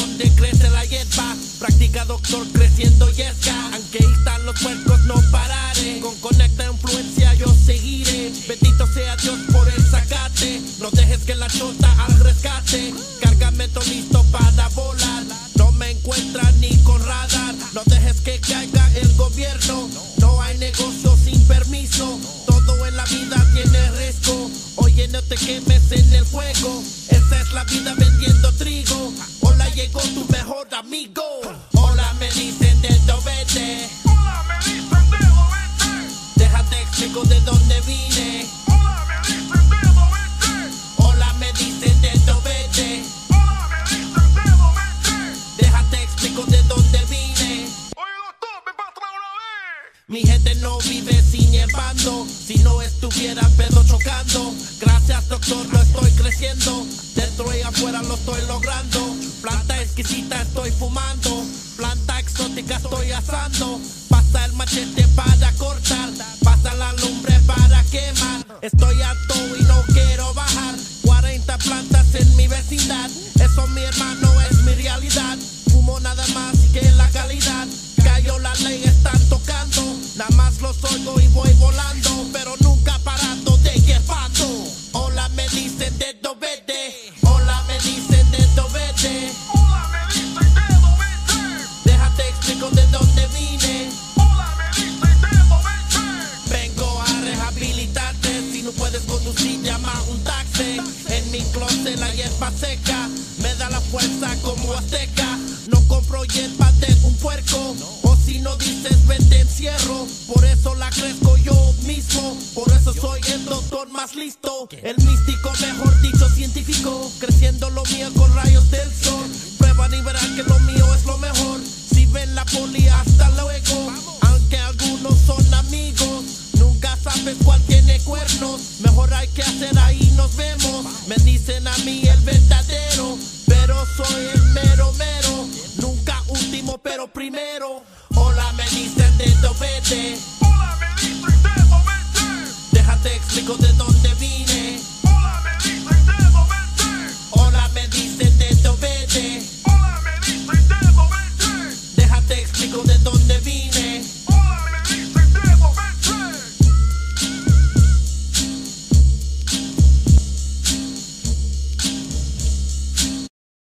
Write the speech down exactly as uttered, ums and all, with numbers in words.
donde crece la hierba. Practica doctor creciendo yesca. Aunque están los puercos no pararé. Con conecta influencia yo seguiré. Bendito sea Dios por el sacate. No dejes que la chota al rescate. Cargamento listo para volar. No me encuentran ni con radar. No dejes que caiga el gobierno. No hay negocio sin permiso. Todo en la vida tiene riesgo. Oye, no te quemes en el fuego. Esta es la vida vendiendo trigo. Hola, llegó tu mejor amigo. Hola, me dicen de Dobete. Hola, me dicen de Dobete. Déjate explico de dónde vine. Hola, me dicen de Dobete. Hola, me dicen de Dobete. Hola, me dicen de Dobete. Déjate explico de dónde vine. Oye, doctor, me pasa una vez. Mi gente no vive sin hierbando. Si no estuviera pedo chocando. Gracias doctor, lo estoy creciendo. Dentro y afuera lo estoy logrando. Planta exquisita estoy fumando. Planta exótica estoy asando. Pasa el machete para cortar. Pasa la lumbre para quemar. Estoy alto y no quiero bajar. cuarenta plantas en mi vecindad. Eso mi hermano es mi realidad. Fumo nada más que la calidad. Cayó la ley, están tocando. Nada más los oigo y voy volando. Pero nunca parando de hierbando. Hola, me dicen de Dobete. Hola, me dicen de Dobete. Hola, me dicen de Dobete. Déjate explico de dónde vine. Hola, me dicen de Dobete. Vengo a rehabilitarte. Si no puedes conducir, llama un taxi. En mi closet la hierba seca me da la fuerza como azteca. No compro hierba de un puerco. O si no dices vete encierro. Por eso la crezco yo mismo. Por eso soy el doctor más listo. El místico, mejor dicho científico. Creciendo lo mío con rayos del sol. Prueban y verán que lo mío es lo mejor. Si ven la poli hasta luego. Aunque algunos son amigos, nunca sabes cuál tiene cuernos. Mejor hay que hacer ahí nos vemos. Me dicen a mí el verdadero. Pero soy el mero mero. Nunca último pero primero. Hola, me dicen de Dobete. Hola, me dicen de Dobete. Déjate explico de dónde vine.